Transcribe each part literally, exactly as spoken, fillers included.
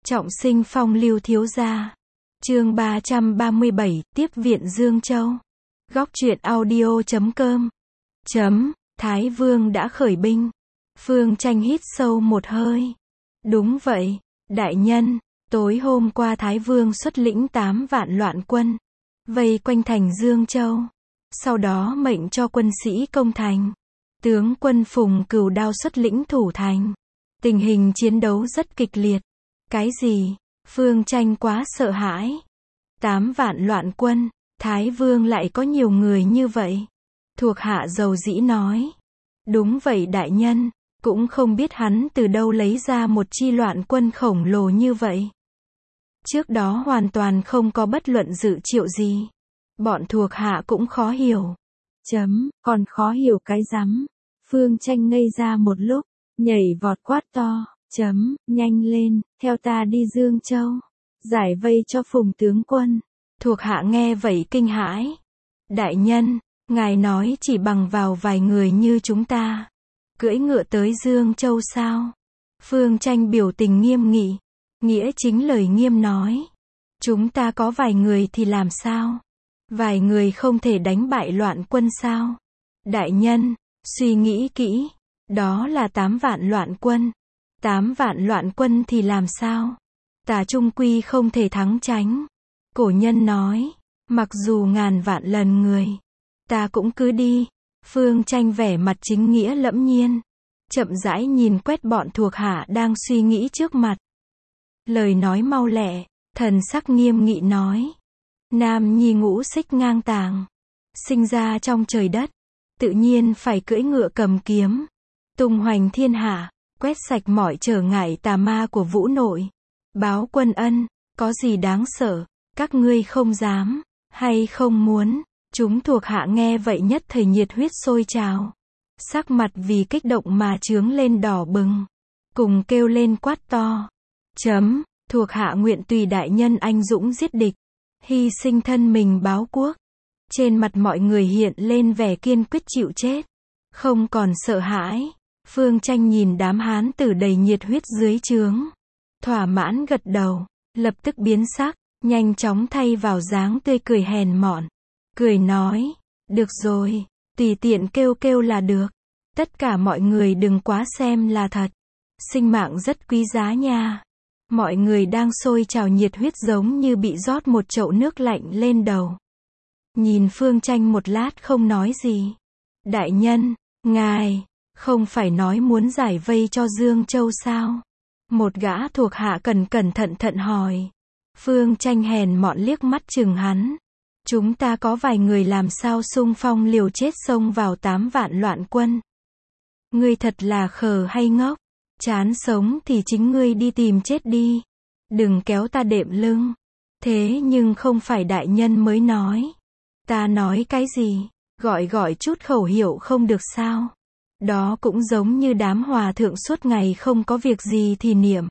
Trọng sinh phong lưu thiếu gia. Chương ba trăm ba mươi bảy, tiếp viện Dương Châu. Góc truyện audio chấm com. Chấm, Thái Vương đã khởi binh. Phương Tranh hít sâu một hơi. Đúng vậy, đại nhân, tối hôm qua Thái Vương xuất lĩnh tám vạn loạn quân, vây quanh thành Dương Châu. Sau đó mệnh cho quân sĩ công thành. Tướng quân Phùng Cửu Đao xuất lĩnh thủ thành. Tình hình chiến đấu rất kịch liệt. Cái gì? Phương Tranh quá sợ hãi. Tám vạn loạn quân, Thái Vương lại có nhiều người như vậy. Thuộc hạ dầu dĩ nói. Đúng vậy đại nhân, cũng không biết hắn từ đâu lấy ra một chi loạn quân khổng lồ như vậy. Trước đó hoàn toàn không có bất luận dự triệu gì. Bọn thuộc hạ cũng khó hiểu. Chấm, còn khó hiểu cái rắm. Phương Tranh ngây ra một lúc, nhảy vọt quát to. Chấm, nhanh lên, theo ta đi Dương Châu. Giải vây cho Phùng tướng quân. Thuộc hạ nghe vậy kinh hãi. Đại nhân, ngài nói chỉ bằng vào vài người như chúng ta, cưỡi ngựa tới Dương Châu sao? Phương Tranh biểu tình nghiêm nghị. Nghĩa chính lời nghiêm nói. Chúng ta có vài người thì làm sao? Vài người không thể đánh bại loạn quân sao? Đại nhân, suy nghĩ kỹ. Đó là tám vạn loạn quân. Tám vạn loạn quân thì làm sao? Ta trung quy không thể thắng tránh. Cổ nhân nói, mặc dù ngàn vạn lần người, ta cũng cứ đi. Phương Tranh vẻ mặt chính nghĩa lẫm nhiên, chậm rãi nhìn quét bọn thuộc hạ đang suy nghĩ trước mặt. Lời nói mau lẹ, thần sắc nghiêm nghị nói. Nam nhi ngũ xích ngang tàng, sinh ra trong trời đất, tự nhiên phải cưỡi ngựa cầm kiếm, tung hoành thiên hạ, quét sạch mọi trở ngại tà ma của vũ nội. Báo quân ân, có gì đáng sợ, các ngươi không dám, hay không muốn. Chúng thuộc hạ nghe vậy nhất thời nhiệt huyết sôi trào. Sắc mặt vì kích động mà chướng lên đỏ bừng. Cùng kêu lên quát to. Chấm, thuộc hạ nguyện tùy đại nhân anh dũng giết địch, hy sinh thân mình báo quốc. Trên mặt mọi người hiện lên vẻ kiên quyết chịu chết, không còn sợ hãi. Phương Tranh nhìn đám hán tử đầy nhiệt huyết dưới trướng, thỏa mãn gật đầu, lập tức biến sắc, nhanh chóng thay vào dáng tươi cười hèn mọn. Cười nói, được rồi, tùy tiện kêu kêu là được. Tất cả mọi người đừng quá xem là thật. Sinh mạng rất quý giá nha. Mọi người đang sôi trào nhiệt huyết giống như bị rót một chậu nước lạnh lên đầu. Nhìn Phương Tranh một lát không nói gì. Đại nhân, ngài, không phải nói muốn giải vây cho Dương Châu sao? Một gã thuộc hạ cần cẩn thận thận hỏi. Phương Tranh hèn mọn liếc mắt chừng hắn. Chúng ta có vài người làm sao xung phong liều chết xông vào tám vạn loạn quân. Ngươi thật là khờ hay ngốc? Chán sống thì chính ngươi đi tìm chết đi. Đừng kéo ta đệm lưng. Thế nhưng không phải đại nhân mới nói. Ta nói cái gì? Gọi gọi chút khẩu hiệu không được sao? Đó cũng giống như đám hòa thượng suốt ngày không có việc gì thì niệm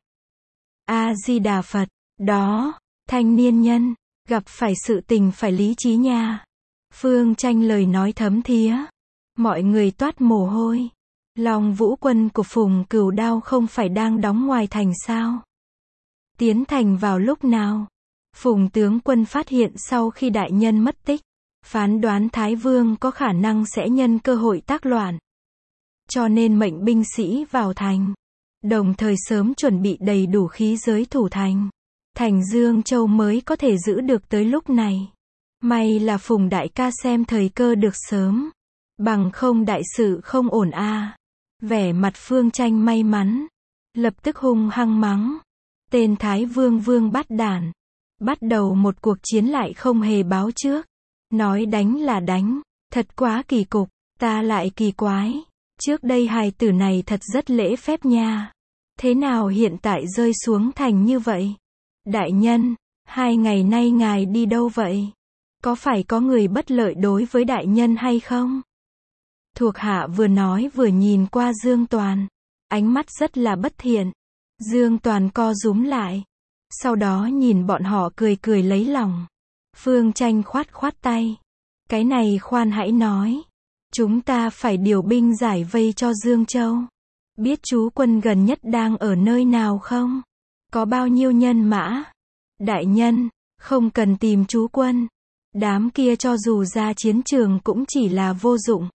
A-di-đà Phật. Đó, thanh niên nhân, gặp phải sự tình phải lý trí nha. Phương Tranh lời nói thấm thía. Mọi người toát mồ hôi. Long Vũ quân của Phùng Cửu Đao không phải đang đóng ngoài thành sao? Tiến thành vào lúc nào? Phùng tướng quân phát hiện sau khi đại nhân mất tích, phán đoán Thái Vương có khả năng sẽ nhân cơ hội tác loạn, cho nên mệnh binh sĩ vào thành, đồng thời sớm chuẩn bị đầy đủ khí giới thủ thành. Thành Dương Châu mới có thể giữ được tới lúc này. May là Phùng đại ca xem thời cơ được sớm, bằng không đại sự không ổn a. À. Vẻ mặt Phương Tranh may mắn, lập tức hung hăng mắng. Tên Thái Vương vương bắt đản, bắt đầu một cuộc chiến lại không hề báo trước. Nói đánh là đánh, thật quá kỳ cục, ta lại kỳ quái. Trước đây hài tử này thật rất lễ phép nha. Thế nào hiện tại rơi xuống thành như vậy? Đại nhân, hai ngày nay ngài đi đâu vậy? Có phải có người bất lợi đối với đại nhân hay không? Thuộc hạ vừa nói vừa nhìn qua Dương Toàn. Ánh mắt rất là bất thiện. Dương Toàn co rúm lại. Sau đó nhìn bọn họ cười cười lấy lòng. Phương Tranh khoát khoát tay. Cái này khoan hãy nói. Chúng ta phải điều binh giải vây cho Dương Châu. Biết chú quân gần nhất đang ở nơi nào không? Có bao nhiêu nhân mã? Đại nhân, không cần tìm chú quân. Đám kia cho dù ra chiến trường cũng chỉ là vô dụng.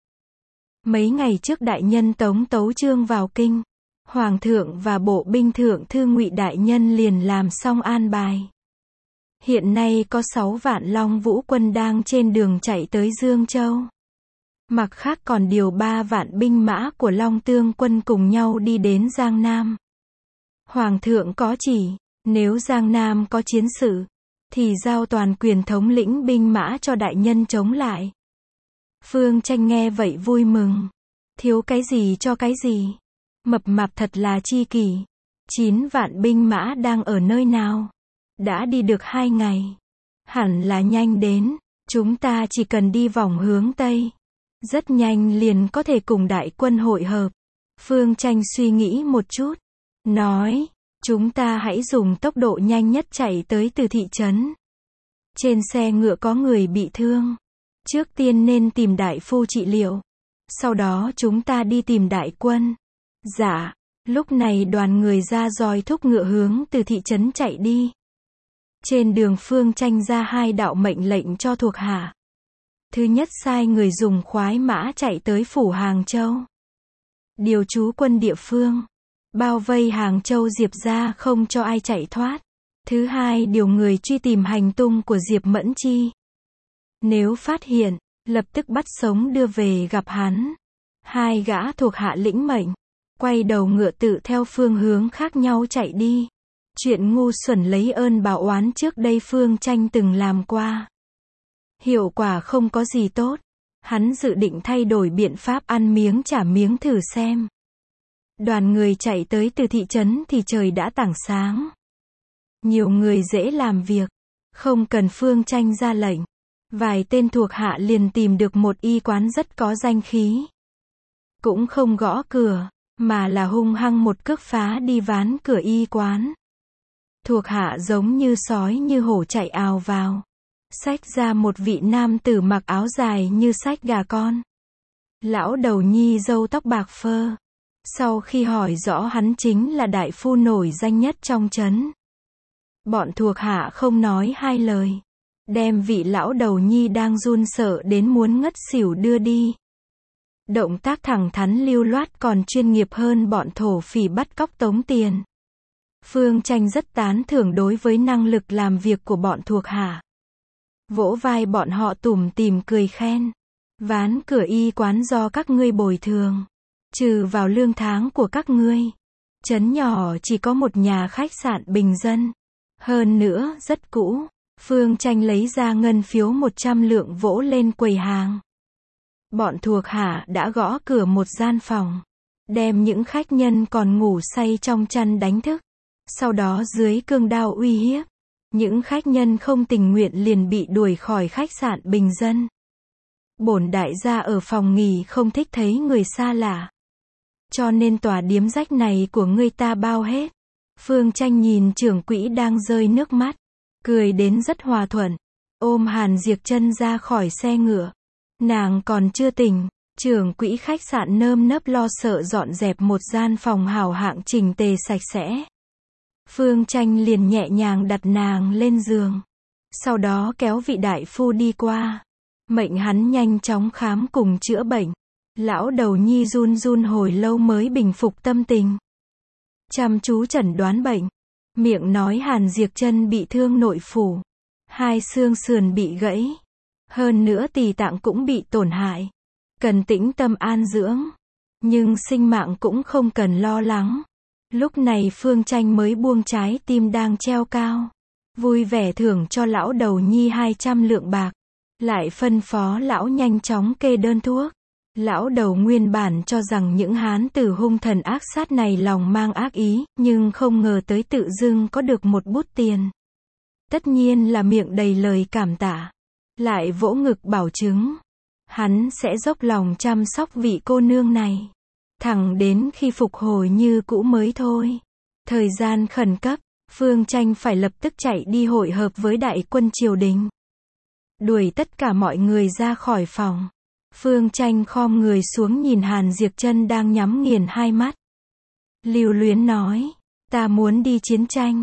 Mấy ngày trước đại nhân Tống Tấu Chương vào kinh. Hoàng thượng và bộ binh thượng thư Ngụy đại nhân liền làm xong an bài. Hiện nay có sáu vạn Long Vũ quân đang trên đường chạy tới Dương Châu. Mặt khác còn điều ba vạn binh mã của Long Tương quân cùng nhau đi đến Giang Nam. Hoàng thượng có chỉ, nếu Giang Nam có chiến sự, thì giao toàn quyền thống lĩnh binh mã cho đại nhân chống lại. Phương Tranh nghe vậy vui mừng. Thiếu cái gì cho cái gì. Mập mạp thật là chi kỷ. Chín vạn binh mã đang ở nơi nào? Đã đi được hai ngày. Hẳn là nhanh đến. Chúng ta chỉ cần đi vòng hướng Tây. Rất nhanh liền có thể cùng đại quân hội hợp. Phương Tranh suy nghĩ một chút. Nói, chúng ta hãy dùng tốc độ nhanh nhất chạy tới từ thị trấn. Trên xe ngựa có người bị thương. Trước tiên nên tìm đại phu trị liệu. Sau đó chúng ta đi tìm đại quân. Dạ, lúc này đoàn người ra roi thúc ngựa hướng từ thị trấn chạy đi. Trên đường Phương Tranh ra hai đạo mệnh lệnh cho thuộc hạ. Thứ nhất sai người dùng khoái mã chạy tới phủ Hàng Châu. Điều trú quân địa phương. Bao vây Hàng Châu Diệp ra không cho ai chạy thoát. Thứ hai điều người truy tìm hành tung của Diệp Mẫn Chi. Nếu phát hiện, lập tức bắt sống đưa về gặp hắn. Hai gã thuộc hạ lĩnh mệnh. Quay đầu ngựa tự theo phương hướng khác nhau chạy đi. Chuyện ngu xuẩn lấy ơn báo oán trước đây Phương Tranh từng làm qua. Hiệu quả không có gì tốt. Hắn dự định thay đổi biện pháp ăn miếng trả miếng thử xem. Đoàn người chạy tới từ thị trấn thì trời đã tảng sáng. Nhiều người dễ làm việc. Không cần Phương Tranh ra lệnh. Vài tên thuộc hạ liền tìm được một y quán rất có danh khí. Cũng không gõ cửa, mà là hung hăng một cước phá đi ván cửa y quán. Thuộc hạ giống như sói như hổ chạy ào vào. Xách ra một vị nam tử mặc áo dài như xách gà con. Lão đầu nhi râu tóc bạc phơ. Sau khi hỏi rõ hắn chính là đại phu nổi danh nhất trong trấn. Bọn thuộc hạ không nói hai lời. Đem vị lão đầu nhi đang run sợ đến muốn ngất xỉu đưa đi. Động tác thẳng thắn lưu loát còn chuyên nghiệp hơn bọn thổ phỉ bắt cóc tống tiền. Phương Tranh rất tán thưởng đối với năng lực làm việc của bọn thuộc hạ. Vỗ vai bọn họ tủm tỉm cười khen. Ván cửa y quán do các ngươi bồi thường. Trừ vào lương tháng của các ngươi. Trấn nhỏ chỉ có một nhà khách sạn bình dân. Hơn nữa, rất cũ. Phương Tranh lấy ra ngân phiếu một trăm lượng vỗ lên quầy hàng. Bọn thuộc hạ đã gõ cửa một gian phòng. Đem những khách nhân còn ngủ say trong chăn đánh thức. Sau đó dưới cương đao uy hiếp. Những khách nhân không tình nguyện liền bị đuổi khỏi khách sạn bình dân. Bổn đại gia ở phòng nghỉ không thích thấy người xa lạ. Cho nên tòa điếm rách này của ngươi ta bao hết. Phương Tranh nhìn trưởng quỹ đang rơi nước mắt. Cười đến rất hòa thuận. Ôm Hàn Diệp Chân ra khỏi xe ngựa. Nàng còn chưa tỉnh. Trưởng quỹ khách sạn nơm nớp lo sợ dọn dẹp một gian phòng hảo hạng chỉnh tề sạch sẽ. Phương Tranh liền nhẹ nhàng đặt nàng lên giường. Sau đó kéo vị đại phu đi qua. Mệnh hắn nhanh chóng khám cùng chữa bệnh. Lão đầu nhi run run hồi lâu mới bình phục tâm tình. Chăm chú chẩn đoán bệnh. Miệng nói Hàn Diệp Chân bị thương nội phủ. Hai xương sườn bị gãy. Hơn nữa tỳ tạng cũng bị tổn hại. Cần tĩnh tâm an dưỡng. Nhưng sinh mạng cũng không cần lo lắng. Lúc này Phương Tranh mới buông trái tim đang treo cao. Vui vẻ thưởng cho lão đầu nhi hai trăm lượng bạc. Lại phân phó lão nhanh chóng kê đơn thuốc. Lão đầu nguyên bản cho rằng những hán tử hung thần ác sát này lòng mang ác ý, nhưng không ngờ tới tự dưng có được một bút tiền. Tất nhiên là miệng đầy lời cảm tạ. Lại vỗ ngực bảo chứng. Hắn sẽ dốc lòng chăm sóc vị cô nương này. Thẳng đến khi phục hồi như cũ mới thôi. Thời gian khẩn cấp, Phương Tranh phải lập tức chạy đi hội hợp với đại quân triều đình. Đuổi tất cả mọi người ra khỏi phòng. Phương Tranh khom người xuống nhìn Hàn Diệp Chân đang nhắm nghiền hai mắt. Lưu luyến nói, ta muốn đi chiến tranh.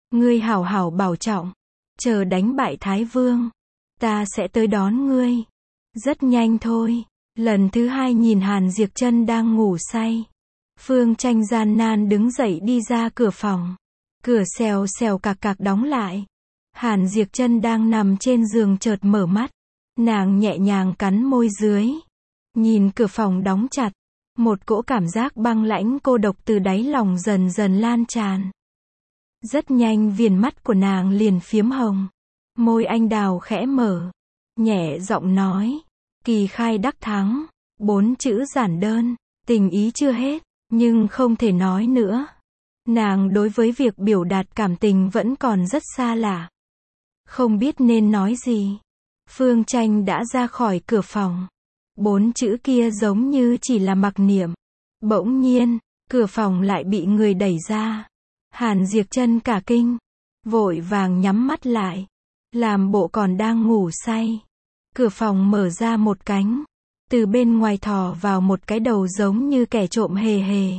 Ngươi hảo hảo bảo trọng. Chờ đánh bại Thái Vương. Ta sẽ tới đón ngươi. Rất nhanh thôi. Lần thứ hai nhìn Hàn Diệp Chân đang ngủ say. Phương Tranh gian nan đứng dậy đi ra cửa phòng. Cửa xèo xèo cạc cạc đóng lại. Hàn Diệp Chân đang nằm trên giường chợt mở mắt. Nàng nhẹ nhàng cắn môi dưới. Nhìn cửa phòng đóng chặt. Một cỗ cảm giác băng lãnh cô độc từ đáy lòng dần dần lan tràn. Rất nhanh viền mắt của nàng liền phiếm hồng. Môi anh đào khẽ mở. Nhẹ giọng nói. Kỳ khai đắc thắng. Bốn chữ giản đơn. Tình ý chưa hết. Nhưng không thể nói nữa. Nàng đối với việc biểu đạt cảm tình vẫn còn rất xa lạ. Không biết nên nói gì. Phương Tranh đã ra khỏi cửa phòng. Bốn chữ kia giống như chỉ là mặc niệm. Bỗng nhiên, cửa phòng lại bị người đẩy ra. Hàn Diệp Chân cả kinh. Vội vàng nhắm mắt lại. Làm bộ còn đang ngủ say. Cửa phòng mở ra một cánh. Từ bên ngoài thò vào một cái đầu giống như kẻ trộm hề hề.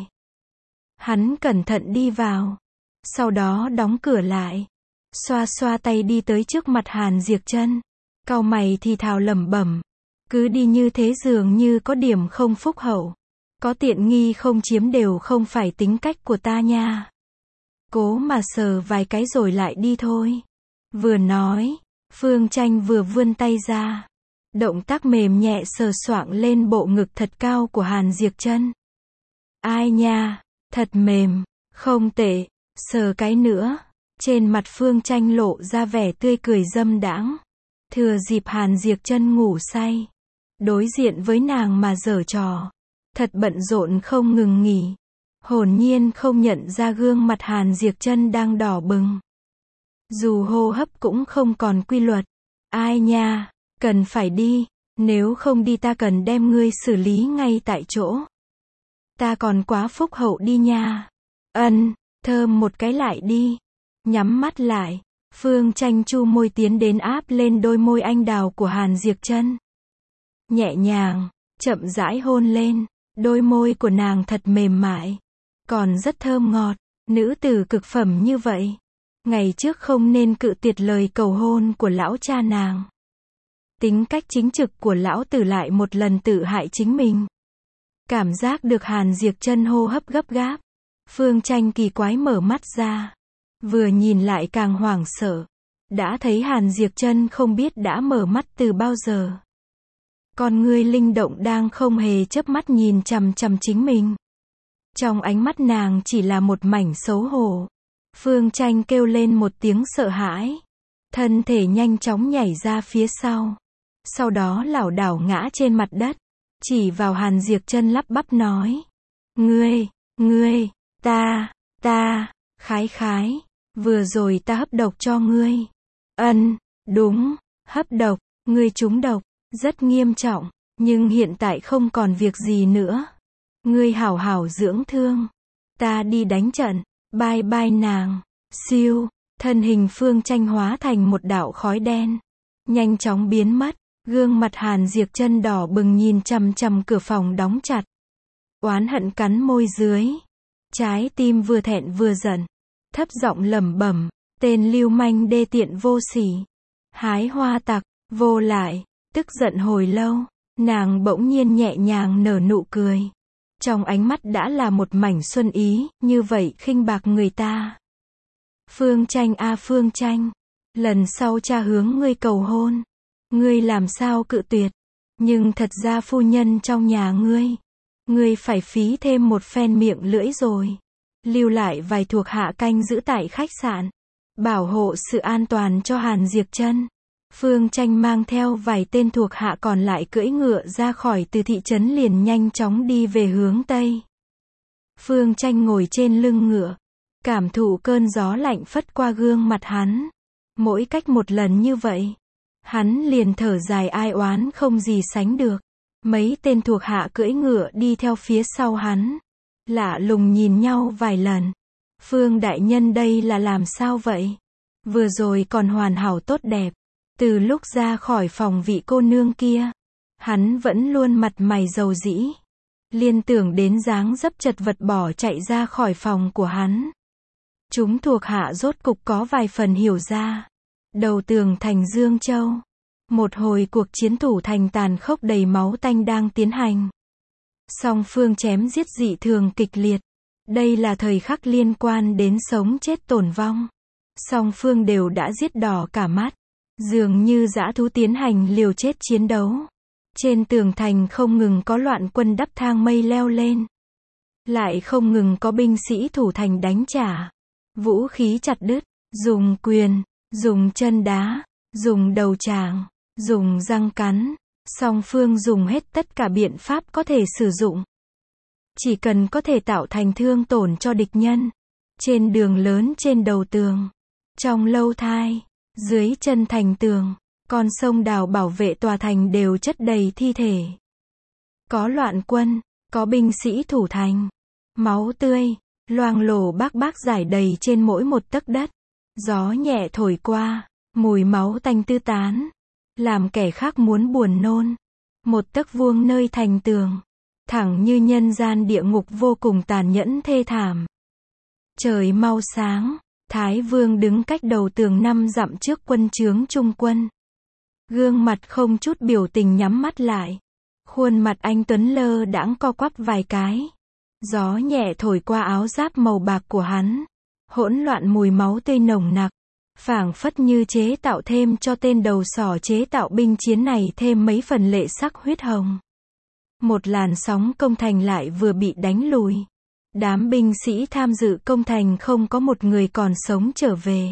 Hắn cẩn thận đi vào. Sau đó đóng cửa lại. Xoa xoa tay đi tới trước mặt Hàn Diệp Chân. Cau mày thì thào lẩm bẩm. Cứ đi như thế dường như có điểm không phúc hậu. Có tiện nghi không chiếm đều không phải tính cách của ta nha. Cố mà sờ vài cái rồi lại đi thôi. Vừa nói, Phương Tranh vừa vươn tay ra. Động tác mềm nhẹ sờ soạng lên bộ ngực thật cao của Hàn Diệp Chân. Ai nha, thật mềm, không tệ, sờ cái nữa. Trên mặt Phương Tranh lộ ra vẻ tươi cười dâm đãng. Thừa dịp Hàn Diệp Chân ngủ say. Đối diện với nàng mà giở trò. Thật bận rộn không ngừng nghỉ. Hồn nhiên không nhận ra gương mặt Hàn Diệp Chân đang đỏ bừng. Dù hô hấp cũng không còn quy luật. Ai nha, cần phải đi. Nếu không đi ta cần đem ngươi xử lý ngay tại chỗ. Ta còn quá phúc hậu đi nha. Ân, thơm một cái lại đi. Nhắm mắt lại. Phương Tranh chu môi tiến đến áp lên đôi môi anh đào của Hàn Diệp Chân. Nhẹ nhàng, chậm rãi hôn lên. Đôi môi của nàng thật mềm mại. Còn rất thơm ngọt. Nữ tử cực phẩm như vậy. Ngày trước không nên cự tuyệt lời cầu hôn của lão cha nàng. Tính cách chính trực của lão tử lại một lần tự hại chính mình. Cảm giác được Hàn Diệp Chân hô hấp gấp gáp. Phương Tranh kỳ quái mở mắt ra. Vừa nhìn lại càng hoảng sợ. Đã thấy Hàn Diệp Chân không biết đã mở mắt từ bao giờ. Con ngươi linh động đang không hề chớp mắt nhìn chằm chằm chính mình. Trong ánh mắt nàng chỉ là một mảnh xấu hổ. Phương Tranh kêu lên một tiếng sợ hãi. Thân thể nhanh chóng nhảy ra phía sau. Sau đó lảo đảo ngã trên mặt đất. Chỉ vào Hàn Diệp Chân lắp bắp nói. Ngươi, ngươi, ta, ta, khái khái. Vừa rồi ta hấp độc cho ngươi. Ân, đúng, hấp độc, ngươi trúng độc. Rất nghiêm trọng. Nhưng hiện tại không còn việc gì nữa. Ngươi hảo hảo dưỡng thương. Ta đi đánh trận. Bye bye nàng. Siêu. Thân hình Phương Tranh hóa thành một đạo khói đen. Nhanh chóng biến mất. Gương mặt Hàn Diệp Chân đỏ bừng nhìn chằm chằm cửa phòng đóng chặt. Oán hận cắn môi dưới. Trái tim vừa thẹn vừa giận. Thấp giọng lẩm bẩm. Tên lưu manh đê tiện vô sỉ. Hái hoa tặc. Vô lại. Tức giận hồi lâu. Nàng bỗng nhiên nhẹ nhàng nở nụ cười. Trong ánh mắt đã là một mảnh xuân ý. Như vậy khinh bạc người ta. Phương Tranh a Phương Tranh. Lần sau cha hướng ngươi cầu hôn. Ngươi làm sao cự tuyệt. Nhưng thật ra phu nhân trong nhà ngươi. Ngươi phải phí thêm một phen miệng lưỡi rồi. Lưu lại vài thuộc hạ canh giữ tại khách sạn. Bảo hộ sự an toàn cho Hàn Diệp Chân. Phương Tranh mang theo vài tên thuộc hạ còn lại cưỡi ngựa ra khỏi từ thị trấn liền nhanh chóng đi về hướng Tây. Phương Tranh ngồi trên lưng ngựa. Cảm thụ cơn gió lạnh phất qua gương mặt hắn. Mỗi cách một lần như vậy. Hắn liền thở dài ai oán không gì sánh được. Mấy tên thuộc hạ cưỡi ngựa đi theo phía sau hắn. Lạ lùng nhìn nhau vài lần. Phương đại nhân đây là làm sao vậy? Vừa rồi còn hoàn hảo tốt đẹp. Từ lúc ra khỏi phòng vị cô nương kia. Hắn vẫn luôn mặt mày dầu dĩ. Liên tưởng đến dáng dấp chật vật bỏ chạy ra khỏi phòng của hắn. Chúng thuộc hạ rốt cục có vài phần hiểu ra. Đầu tường thành Dương Châu. Một hồi cuộc chiến thủ thành tàn khốc đầy máu tanh đang tiến hành. Song phương chém giết dị thường kịch liệt. Đây là thời khắc liên quan đến sống chết tổn vong. Song phương đều đã giết đỏ cả mắt. Dường như dã thú tiến hành liều chết chiến đấu. Trên tường thành không ngừng có loạn quân đắp thang mây leo lên. Lại không ngừng có binh sĩ thủ thành đánh trả. Vũ khí chặt đứt, dùng quyền, dùng chân đá, dùng đầu tràng, dùng răng cắn. Song phương dùng hết tất cả biện pháp có thể sử dụng. Chỉ cần có thể tạo thành thương tổn cho địch nhân. Trên đường lớn trên đầu tường. Trong lâu thai. Dưới chân thành tường. Con sông đào bảo vệ tòa thành đều chất đầy thi thể. Có loạn quân. Có binh sĩ thủ thành. Máu tươi. Loang lổ bác bác rải đầy trên mỗi một tấc đất. Gió nhẹ thổi qua. Mùi máu tanh tư tán. Làm kẻ khác muốn buồn nôn. Một tấc vuông nơi thành tường. Thẳng như nhân gian địa ngục vô cùng tàn nhẫn thê thảm. Trời mau sáng. Thái Vương đứng cách đầu tường năm dặm trước quân trướng trung quân. Gương mặt không chút biểu tình nhắm mắt lại. Khuôn mặt anh tuấn lơ đãng co quắp vài cái. Gió nhẹ thổi qua áo giáp màu bạc của hắn. Hỗn loạn mùi máu tươi nồng nặc. Phảng phất như chế tạo thêm cho tên đầu sỏ chế tạo binh chiến này thêm mấy phần lệ sắc huyết hồng. Một làn sóng công thành lại vừa bị đánh lùi. Đám binh sĩ tham dự công thành không có một người còn sống trở về.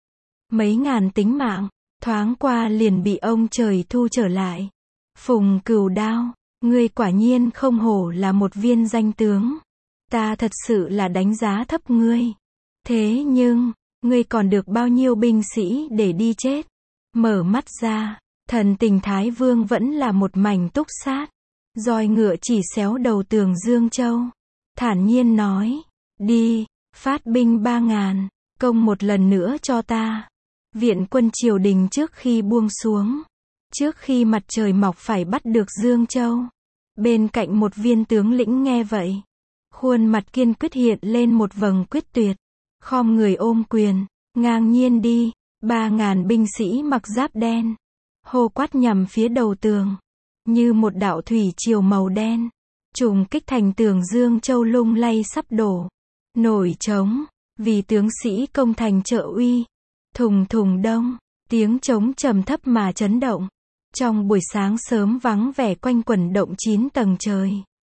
Mấy ngàn tính mạng, thoáng qua liền bị ông trời thu trở lại. Phùng Cửu Đao, ngươi quả nhiên không hổ là một viên danh tướng. Ta thật sự là đánh giá thấp ngươi. Thế nhưng, ngươi còn được bao nhiêu binh sĩ để đi chết? Mở mắt ra, thần tình Thái Vương vẫn là một mảnh túc sát. Roi ngựa chỉ xéo đầu tường Dương Châu. Thản nhiên nói, đi, phát binh ba ngàn, công một lần nữa cho ta. Viện quân triều đình trước khi buông xuống. Trước khi mặt trời mọc phải bắt được Dương Châu. Bên cạnh một viên tướng lĩnh nghe vậy. Khuôn mặt kiên quyết hiện lên một vầng quyết tuyệt. Khom người ôm quyền, ngang nhiên đi. Ba ngàn binh sĩ mặc giáp đen. Hô quát nhằm phía đầu tường. Như một đạo thủy triều màu đen. Trùng kích thành tường Dương Châu lung lay sắp đổ. Nổi trống. Vì tướng sĩ công thành trợ uy. Thùng thùng đông. Tiếng trống trầm thấp mà chấn động. Trong buổi sáng sớm vắng vẻ quanh quẩn động chín tầng trời.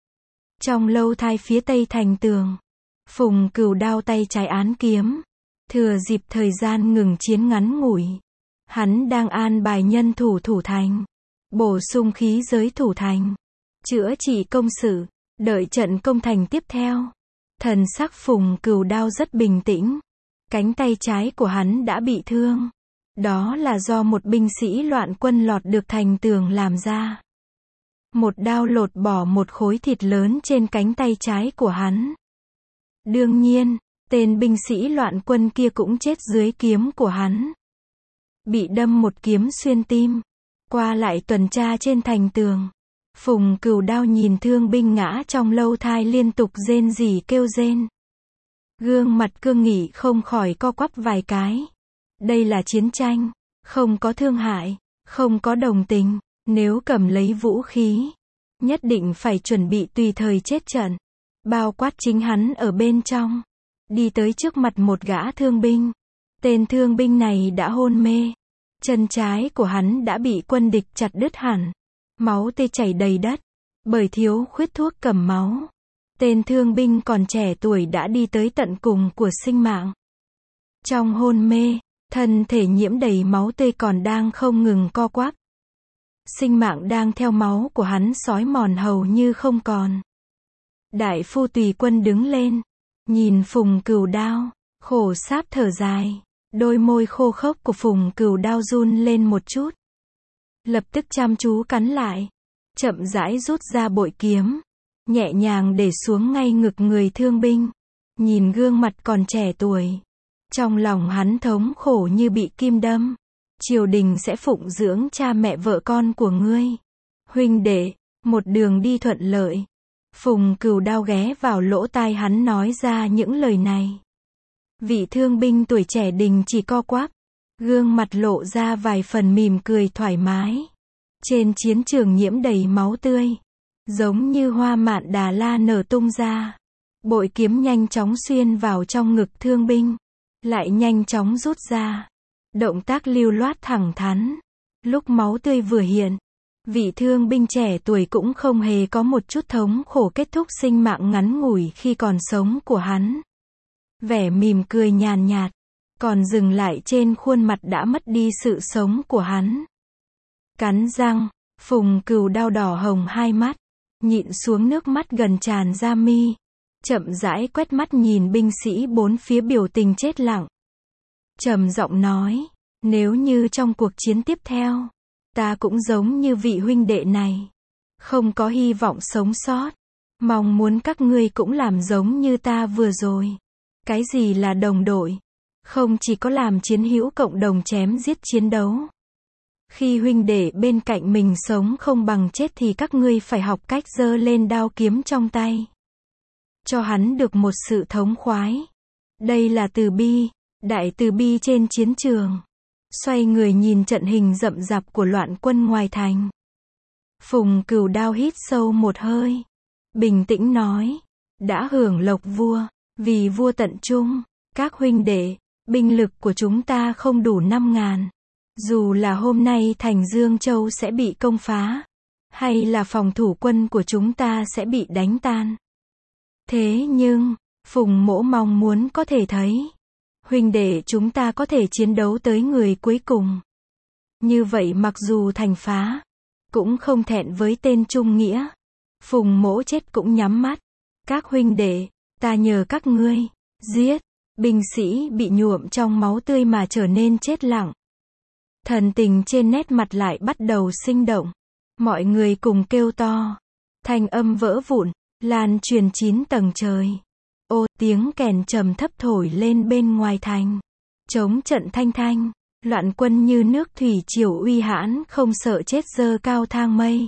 Trong lâu thai phía tây thành tường. Phùng Cửu Đao tay trái án kiếm. Thừa dịp thời gian ngừng chiến ngắn ngủi. Hắn đang an bài nhân thủ thủ thành. Bổ sung khí giới thủ thành. Chữa trị công sự. Đợi trận công thành tiếp theo. Thần sắc Phùng Cửu Đao rất bình tĩnh. Cánh tay trái của hắn đã bị thương. Đó là do một binh sĩ loạn quân lọt được thành tường làm ra. Một đao lột bỏ một khối thịt lớn trên cánh tay trái của hắn. Đương nhiên, tên binh sĩ loạn quân kia cũng chết dưới kiếm của hắn. Bị đâm một kiếm xuyên tim. Qua lại tuần tra trên thành tường. Phùng Cửu Đao nhìn thương binh ngã trong lâu thai liên tục rên rỉ kêu rên. Gương mặt cương nghị không khỏi co quắp vài cái. Đây là chiến tranh. Không có thương hại. Không có đồng tình. Nếu cầm lấy vũ khí. Nhất định phải chuẩn bị tùy thời chết trận. Bao quát chính hắn ở bên trong. Đi tới trước mặt một gã thương binh. Tên thương binh này đã hôn mê. Chân trái của hắn đã bị quân địch chặt đứt hẳn. Máu tê chảy đầy đất. Bởi thiếu khuyết thuốc cầm máu. Tên thương binh còn trẻ tuổi đã đi tới tận cùng của sinh mạng. Trong hôn mê, thân thể nhiễm đầy máu tê còn đang không ngừng co quắp. Sinh mạng đang theo máu của hắn xói mòn hầu như không còn. Đại phu tùy quân đứng lên. Nhìn Phùng Cửu Đao. Khổ sáp thở dài. Đôi môi khô khốc của Phùng Cửu Đao run lên một chút. Lập tức chăm chú cắn lại. Chậm rãi rút ra bội kiếm. Nhẹ nhàng để xuống ngay ngực người thương binh. Nhìn gương mặt còn trẻ tuổi. Trong lòng hắn thống khổ như bị kim đâm. Triều đình sẽ phụng dưỡng cha mẹ vợ con của ngươi. Huynh đệ, một đường đi thuận lợi. Phùng Cửu Đao ghé vào lỗ tai hắn nói ra những lời này. Vị thương binh tuổi trẻ đình chỉ co quắp, gương mặt lộ ra vài phần mỉm cười thoải mái. Trên chiến trường nhiễm đầy máu tươi, giống như hoa mạn Đà La nở tung ra. Bội kiếm nhanh chóng xuyên vào trong ngực thương binh, lại nhanh chóng rút ra. Động tác lưu loát thẳng thắn. Lúc máu tươi vừa hiện, vị thương binh trẻ tuổi cũng không hề có một chút thống khổ kết thúc sinh mạng ngắn ngủi khi còn sống của hắn. Vẻ mỉm cười nhàn nhạt, còn dừng lại trên khuôn mặt đã mất đi sự sống của hắn. Cắn răng, Phùng Cừu đau đỏ hồng hai mắt, nhịn xuống nước mắt gần tràn ra mi, chậm rãi quét mắt nhìn binh sĩ bốn phía biểu tình chết lặng. Trầm giọng nói, nếu như trong cuộc chiến tiếp theo, ta cũng giống như vị huynh đệ này, không có hy vọng sống sót, mong muốn các ngươi cũng làm giống như ta vừa rồi. Cái gì là đồng đội? Không chỉ có làm chiến hữu cộng đồng chém giết chiến đấu. Khi huynh đệ bên cạnh mình sống không bằng chết thì các ngươi phải học cách giơ lên đao kiếm trong tay, cho hắn được một sự thống khoái. Đây là từ bi, đại từ bi trên chiến trường. Xoay người nhìn trận hình rậm rạp của loạn quân ngoài thành. Phùng Cừu Đao hít sâu một hơi, bình tĩnh nói, đã hưởng lộc vua, vì vua tận trung. Các huynh đệ, binh lực của chúng ta không đủ năm ngàn. Dù là hôm nay thành Dương Châu sẽ bị công phá, hay là phòng thủ quân của chúng ta sẽ bị đánh tan. Thế nhưng, Phùng Mỗ mong muốn có thể thấy, huynh đệ chúng ta có thể chiến đấu tới người cuối cùng. Như vậy mặc dù thành phá, cũng không thẹn với tên trung nghĩa. Phùng Mỗ chết cũng nhắm mắt. Các huynh đệ, ta nhờ các ngươi, giết. Binh sĩ bị nhuộm trong máu tươi mà trở nên chết lặng. Thần tình trên nét mặt lại bắt đầu sinh động. Mọi người cùng kêu to. Thanh âm vỡ vụn, lan truyền chín tầng trời. Ô, tiếng kèn trầm thấp thổi lên bên ngoài thành. Chống trận thanh thanh, loạn quân như nước thủy triều uy hãn không sợ chết dơ cao thang mây.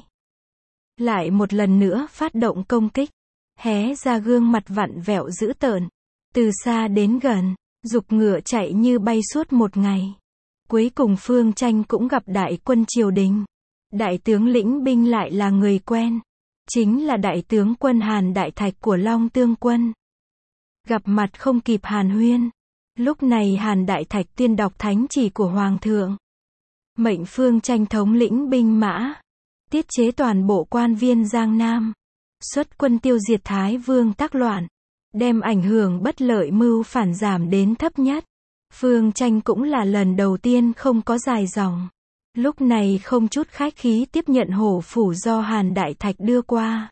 Lại một lần nữa phát động công kích, hé ra gương mặt vặn vẹo dữ tợn. Từ xa đến gần, giục ngựa chạy như bay suốt một ngày. Cuối cùng Phương Tranh cũng gặp đại quân triều đình. Đại tướng lĩnh binh lại là người quen. Chính là đại tướng quân Hàn Đại Thạch của Long Tương quân. Gặp mặt không kịp hàn huyên. Lúc này Hàn Đại Thạch tuyên đọc thánh chỉ của Hoàng thượng. Mệnh Phương Tranh thống lĩnh binh mã. Tiết chế toàn bộ quan viên Giang Nam. Xuất quân tiêu diệt Thái Vương tác loạn. Đem ảnh hưởng bất lợi mưu phản giảm đến thấp nhất. Phương Tranh cũng là lần đầu tiên không có dài dòng. Lúc này không chút khách khí tiếp nhận hổ phủ do Hàn Đại Thạch đưa qua.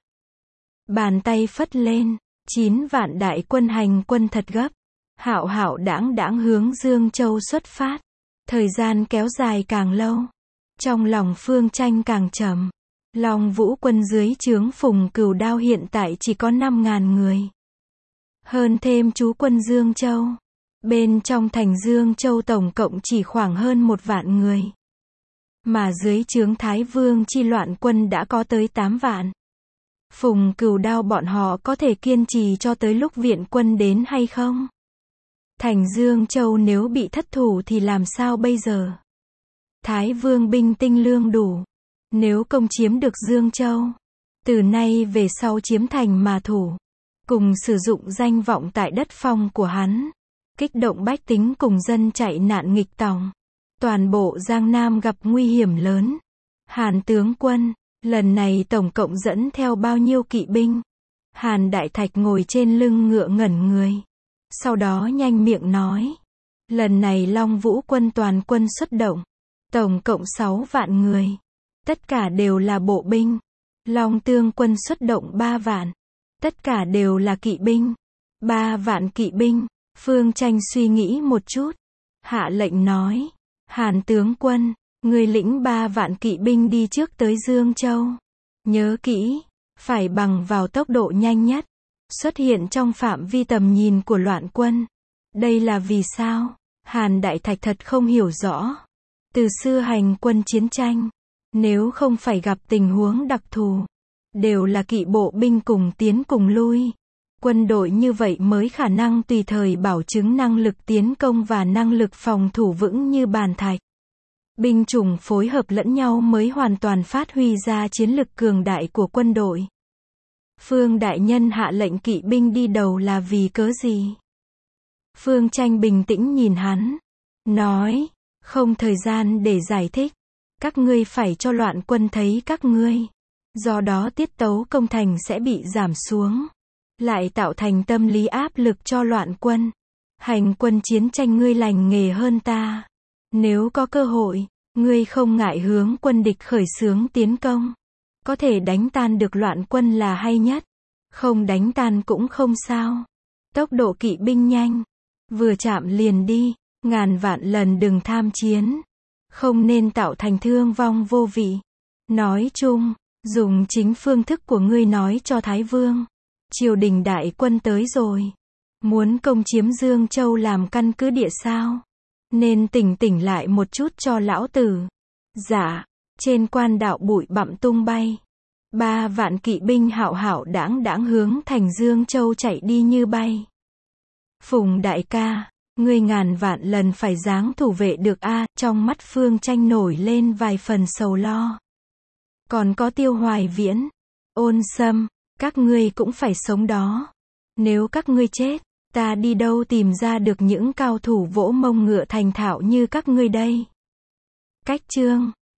Bàn tay phất lên, chín vạn đại quân hành quân thật gấp. Hạo hạo đãng đãng hướng Dương Châu xuất phát. Thời gian kéo dài càng lâu. Trong lòng Phương Tranh càng trầm. Long Vũ quân dưới trướng Phùng Cừu Đao hiện tại chỉ có năm ngàn người. Hơn thêm chú quân Dương Châu. Bên trong thành Dương Châu tổng cộng chỉ khoảng hơn một vạn người. Mà dưới trướng Thái Vương chi loạn quân đã có tới tám vạn. Phùng Cừu Đao bọn họ có thể kiên trì cho tới lúc viện quân đến hay không? Thành Dương Châu nếu bị thất thủ thì làm sao bây giờ? Thái Vương binh tinh lương đủ. Nếu công chiếm được Dương Châu, từ nay về sau chiếm thành mà thủ. Cùng sử dụng danh vọng tại đất phong của hắn. Kích động bách tính cùng dân chạy nạn nghịch tòng. Toàn bộ Giang Nam gặp nguy hiểm lớn. Hàn tướng quân, lần này tổng cộng dẫn theo bao nhiêu kỵ binh? Hàn Đại Thạch ngồi trên lưng ngựa ngẩn người. Sau đó nhanh miệng nói. Lần này Long Vũ quân toàn quân xuất động. Tổng cộng sáu vạn người. Tất cả đều là bộ binh. Long Tương quân xuất động ba vạn. Tất cả đều là kỵ binh. Ba vạn kỵ binh. Phương Tranh suy nghĩ một chút. Hạ lệnh nói. Hàn tướng quân, người lĩnh ba vạn kỵ binh đi trước tới Dương Châu. Nhớ kỹ, phải bằng vào tốc độ nhanh nhất. Xuất hiện trong phạm vi tầm nhìn của loạn quân. Đây là vì sao? Hàn Đại Thạch thật không hiểu rõ. Từ xưa hành quân chiến tranh, nếu không phải gặp tình huống đặc thù, đều là kỵ bộ binh cùng tiến cùng lui. Quân đội như vậy mới khả năng tùy thời bảo chứng năng lực tiến công và năng lực phòng thủ vững như bàn thạch. Binh chủng phối hợp lẫn nhau mới hoàn toàn phát huy ra chiến lực cường đại của quân đội. Phương đại nhân hạ lệnh kỵ binh đi đầu là vì cớ gì? Phương Tranh bình tĩnh nhìn hắn, nói, không thời gian để giải thích. Các ngươi phải cho loạn quân thấy các ngươi. Do đó tiết tấu công thành sẽ bị giảm xuống. Lại tạo thành tâm lý áp lực cho loạn quân. Hành quân chiến tranh ngươi lành nghề hơn ta. Nếu có cơ hội, ngươi không ngại hướng quân địch khởi xướng tiến công. Có thể đánh tan được loạn quân là hay nhất. Không đánh tan cũng không sao. Tốc độ kỵ binh nhanh. Vừa chạm liền đi. Ngàn vạn lần đừng tham chiến. Không nên tạo thành thương vong vô vị. Nói chung, dùng chính phương thức của ngươi nói cho Thái Vương. Triều đình đại quân tới rồi. Muốn công chiếm Dương Châu làm căn cứ địa sao? Nên tỉnh tỉnh lại một chút cho lão tử. Dạ, trên quan đạo bụi bặm tung bay. Ba vạn kỵ binh hạo hạo đãng đãng hướng thành Dương Châu chạy đi như bay. Phùng đại ca, ngươi ngàn vạn lần phải dáng thủ vệ được a. Trong mắt Phương Tranh nổi lên vài phần sầu lo. Còn có Tiêu Hoài Viễn, Ôn Sâm, các ngươi cũng phải sống đó. Nếu các ngươi chết, ta đi đâu tìm ra được những cao thủ vỗ mông ngựa thành thạo như các ngươi đây? Cách chương